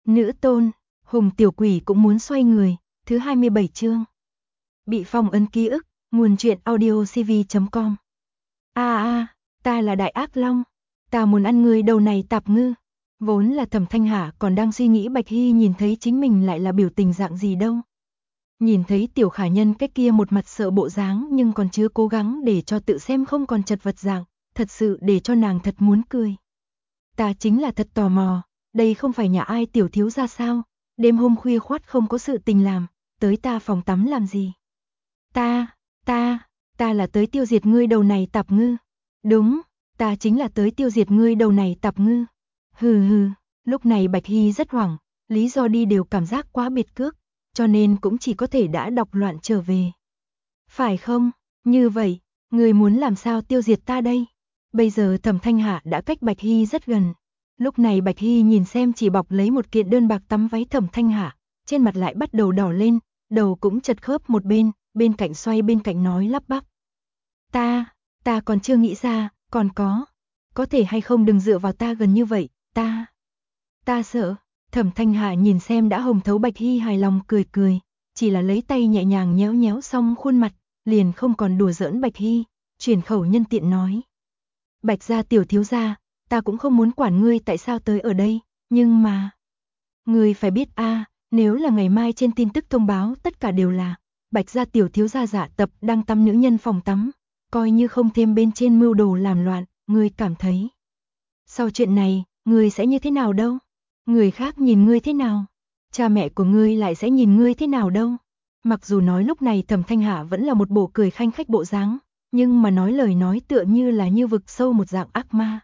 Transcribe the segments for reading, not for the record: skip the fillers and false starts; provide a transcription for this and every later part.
Nữ tôn, Hùng tiểu quỷ cũng muốn xoay người, thứ 27 chương. Bị phong ấn ký ức, nguồn truyện audiocv.com. Ta là Đại Ác Long, ta muốn ăn người đầu này tạp ngư. Vốn là Thẩm Thanh Hạ còn đang suy nghĩ Bạch Hy nhìn thấy chính mình lại là biểu tình dạng gì đâu. Nhìn thấy tiểu khả nhân cái kia một mặt sợ bộ dáng nhưng còn chưa cố gắng để cho tự xem không còn chật vật dạng, thật sự để cho nàng thật muốn cười. Ta chính là thật tò mò, đây không phải nhà ai tiểu thiếu gia sao, đêm hôm khuya khoắt không có sự tình làm, tới ta phòng tắm làm gì? Ta là tới tiêu diệt ngươi đầu này tạp ngư. Đúng, ta chính là tới tiêu diệt ngươi đầu này tạp ngư. Hừ, lúc này Bạch Hy rất hoảng, lý do đi đều cảm giác quá biệt cước, cho nên cũng chỉ có thể đã đọc loạn trở về. Phải không? Như vậy, ngươi muốn làm sao tiêu diệt ta đây? Bây giờ Thẩm Thanh Hạ đã cách Bạch Hy rất gần. Lúc này Bạch Hy nhìn xem chỉ bọc lấy một kiện đơn bạc tắm váy Thẩm Thanh Hạ, trên mặt lại bắt đầu đỏ lên, đầu cũng chật khớp một bên cạnh xoay bên cạnh nói lắp bắp. Ta còn chưa nghĩ ra, còn có thể hay không đừng dựa vào ta gần như vậy, ta sợ. Thẩm Thanh Hạ nhìn xem đã hồng thấu Bạch Hy hài lòng cười, chỉ là lấy tay nhẹ nhàng nhéo nhéo xong khuôn mặt, liền không còn đùa giỡn Bạch Hy, chuyển khẩu nhân tiện nói. Bạch gia tiểu thiếu gia, ta cũng không muốn quản ngươi tại sao tới ở đây, nhưng mà... Ngươi phải biết nếu là ngày mai trên tin tức thông báo tất cả đều là Bạch gia tiểu thiếu gia giả tập đang tắm nữ nhân phòng tắm, coi như không thêm bên trên mưu đồ làm loạn, ngươi cảm thấy. Sau chuyện này, ngươi sẽ như thế nào đâu? Người khác nhìn ngươi thế nào? Cha mẹ của ngươi lại sẽ nhìn ngươi thế nào đâu? Mặc dù nói lúc này Thẩm Thanh Hạ vẫn là một bộ cười khanh khách bộ dáng, nhưng mà nói lời nói tựa như là như vực sâu một dạng ác ma.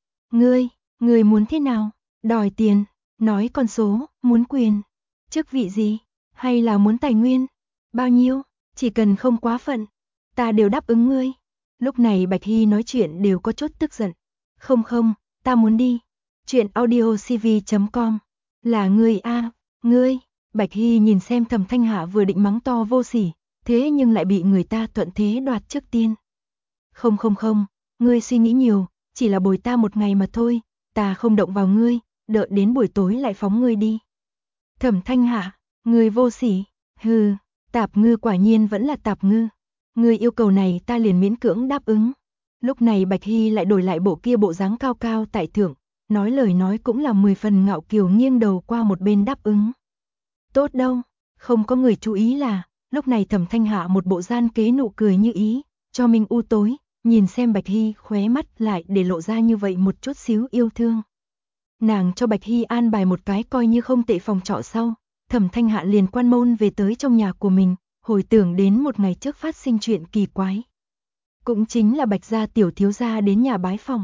Ngươi muốn thế nào? Đòi tiền, nói con số, muốn quyền, chức vị gì, hay là muốn tài nguyên? Bao nhiêu, chỉ cần không quá phận, ta đều đáp ứng ngươi. Lúc này Bạch Hy nói chuyện đều có chút tức giận. Không, ta muốn đi. Chuyện audiocv.com. Là ngươi ngươi. Bạch Hy nhìn xem Thẩm Thanh Hạ vừa định mắng to vô sỉ, thế nhưng lại bị người ta thuận thế đoạt trước tiên. Không, ngươi suy nghĩ nhiều, chỉ là bồi ta một ngày mà thôi, ta không động vào ngươi, đợi đến buổi tối lại phóng ngươi đi. Thẩm Thanh Hạ, ngươi vô sỉ, hừ, tạp ngư quả nhiên vẫn là tạp ngư. Ngươi yêu cầu này ta liền miễn cưỡng đáp ứng. Lúc này Bạch Hy lại đổi lại bộ kia bộ dáng cao cao tại thượng, nói lời nói cũng là 10 phần ngạo kiều nghiêng đầu qua một bên đáp ứng. Tốt đâu, không có người chú ý là, lúc này Thẩm Thanh Hạ một bộ gian kế nụ cười như ý, cho mình u tối, nhìn xem Bạch Hy khóe mắt lại để lộ ra như vậy một chút xíu yêu thương. Nàng cho Bạch Hy an bài một cái coi như không tệ phòng trọ sau, Thẩm Thanh Hạ liền quan môn về tới trong nhà của mình, hồi tưởng đến một ngày trước phát sinh chuyện kỳ quái. Cũng chính là Bạch gia tiểu thiếu gia đến nhà bái phòng.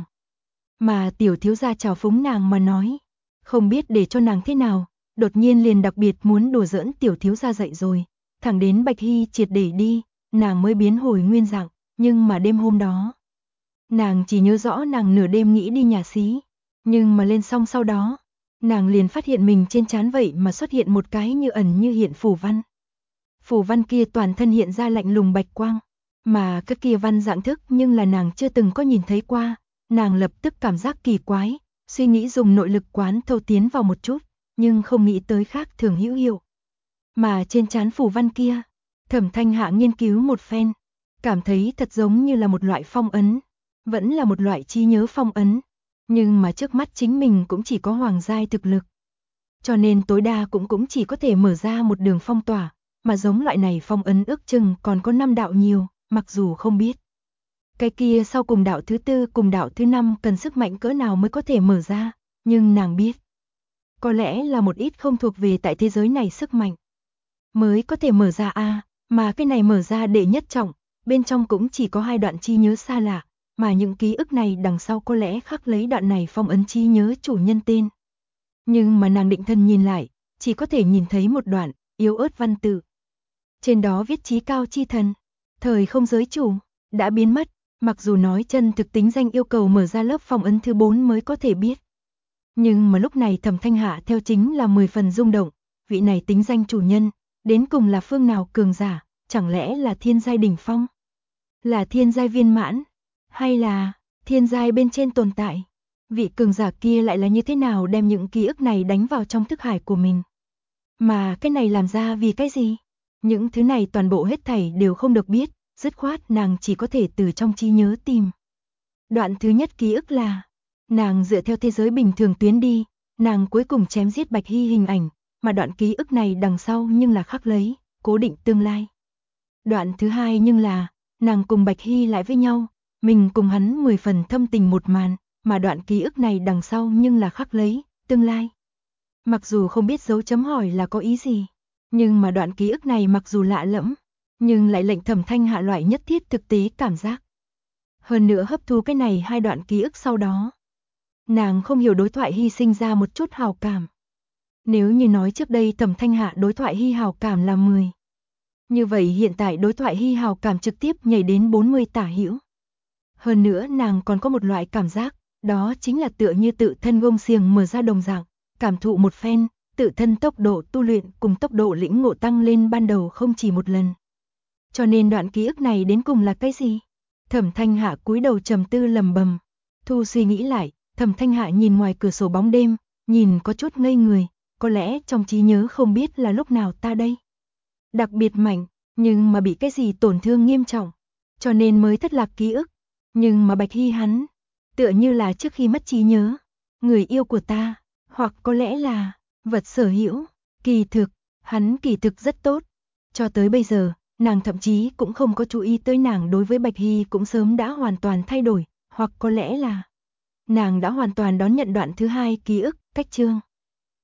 Mà tiểu thiếu gia chào phúng nàng mà nói, không biết để cho nàng thế nào, đột nhiên liền đặc biệt muốn đùa giỡn tiểu thiếu gia dậy rồi, thẳng đến Bạch Hy triệt để đi, nàng mới biến hồi nguyên dạng, nhưng mà đêm hôm đó, nàng chỉ nhớ rõ nàng nửa đêm nghĩ đi nhà xí, nhưng mà lên xong sau đó, nàng liền phát hiện mình trên trán vậy mà xuất hiện một cái như ẩn như hiện phù văn. Phù văn kia toàn thân hiện ra lạnh lùng bạch quang, mà cái kia văn dạng thức nhưng là nàng chưa từng có nhìn thấy qua, nàng lập tức cảm giác kỳ quái, suy nghĩ dùng nội lực quán thâu tiến vào một chút, nhưng không nghĩ tới khác thường hữu hiệu. Mà trên trán phù văn kia, Thẩm Thanh Hạ nghiên cứu một phen, cảm thấy thật giống như là một loại phong ấn, vẫn là một loại trí nhớ phong ấn, nhưng mà trước mắt chính mình cũng chỉ có hoàng giai thực lực. Cho nên tối đa cũng chỉ có thể mở ra một đường phong tỏa, mà giống loại này phong ấn ước chừng còn có 5 đạo nhiều, mặc dù không biết. Cái kia sau cùng đạo thứ 4 cùng đạo thứ 5 cần sức mạnh cỡ nào mới có thể mở ra, nhưng nàng biết. Có lẽ là một ít không thuộc về tại thế giới này sức mạnh mới có thể mở ra mà cái này mở ra đệ nhất trọng, bên trong cũng chỉ có 2 đoạn trí nhớ xa lạ, mà những ký ức này đằng sau có lẽ khắc lấy đoạn này phong ấn trí nhớ chủ nhân tên. Nhưng mà nàng định thần nhìn lại, chỉ có thể nhìn thấy một đoạn yếu ớt văn tự. Trên đó viết chí cao chi thần, thời không giới chủ, đã biến mất, mặc dù nói chân thực tính danh yêu cầu mở ra lớp phong ấn thứ 4 mới có thể biết. Nhưng mà lúc này Thẩm Thanh Hạ theo chính là 10 phần rung động, vị này tính danh chủ nhân, đến cùng là phương nào cường giả, chẳng lẽ là thiên giai đỉnh phong? Là thiên giai viên mãn? Hay là thiên giai bên trên tồn tại? Vị cường giả kia lại là như thế nào đem những ký ức này đánh vào trong thức hải của mình. Mà cái này làm ra vì cái gì? Những thứ này toàn bộ hết thảy đều không được biết, dứt khoát nàng chỉ có thể từ trong trí nhớ tìm. Đoạn thứ nhất ký ức là, nàng dựa theo thế giới bình thường tuyến đi, nàng cuối cùng chém giết Bạch Hy hình ảnh, mà đoạn ký ức này đằng sau nhưng là khắc lấy, cố định tương lai. Đoạn thứ hai nhưng là, nàng cùng Bạch Hy lại với nhau, mình cùng hắn 10 phần thâm tình một màn, mà đoạn ký ức này đằng sau nhưng là khắc lấy, tương lai. Mặc dù không biết dấu chấm hỏi là có ý gì, nhưng mà đoạn ký ức này mặc dù lạ lẫm, nhưng lại lệnh Thẩm Thanh Hạ loại nhất thiết thực tế cảm giác. Hơn nữa hấp thu cái này hai đoạn ký ức sau đó, nàng không hiểu đối thoại Hy sinh ra một chút hào cảm. Nếu như nói trước đây Thẩm Thanh Hạ đối thoại Hy hào cảm là 10, như vậy hiện tại đối thoại Hy hào cảm trực tiếp nhảy đến 40 tả hữu. Hơn nữa nàng còn có một loại cảm giác, đó chính là tựa như tự thân gông xiềng mở ra đồng dạng, cảm thụ một phen, tự thân tốc độ tu luyện cùng tốc độ lĩnh ngộ tăng lên ban đầu không chỉ một lần. Cho nên đoạn ký ức này đến cùng là cái gì? Thẩm Thanh Hạ cúi đầu trầm tư lầm bầm. Thu suy nghĩ lại, Thẩm Thanh Hạ nhìn ngoài cửa sổ bóng đêm, nhìn có chút ngây người, có lẽ trong trí nhớ không biết là lúc nào ta đây. Đặc biệt mạnh, nhưng mà bị cái gì tổn thương nghiêm trọng, cho nên mới thất lạc ký ức. Nhưng mà Bạch Hy hắn, tựa như là trước khi mất trí nhớ, người yêu của ta, hoặc có lẽ là vật sở hữu, kỳ thực, hắn kỳ thực rất tốt. Cho tới bây giờ, nàng thậm chí cũng không có chú ý tới nàng đối với Bạch Hy cũng sớm đã hoàn toàn thay đổi, hoặc có lẽ là nàng đã hoàn toàn đón nhận đoạn thứ hai ký ức, cách chương.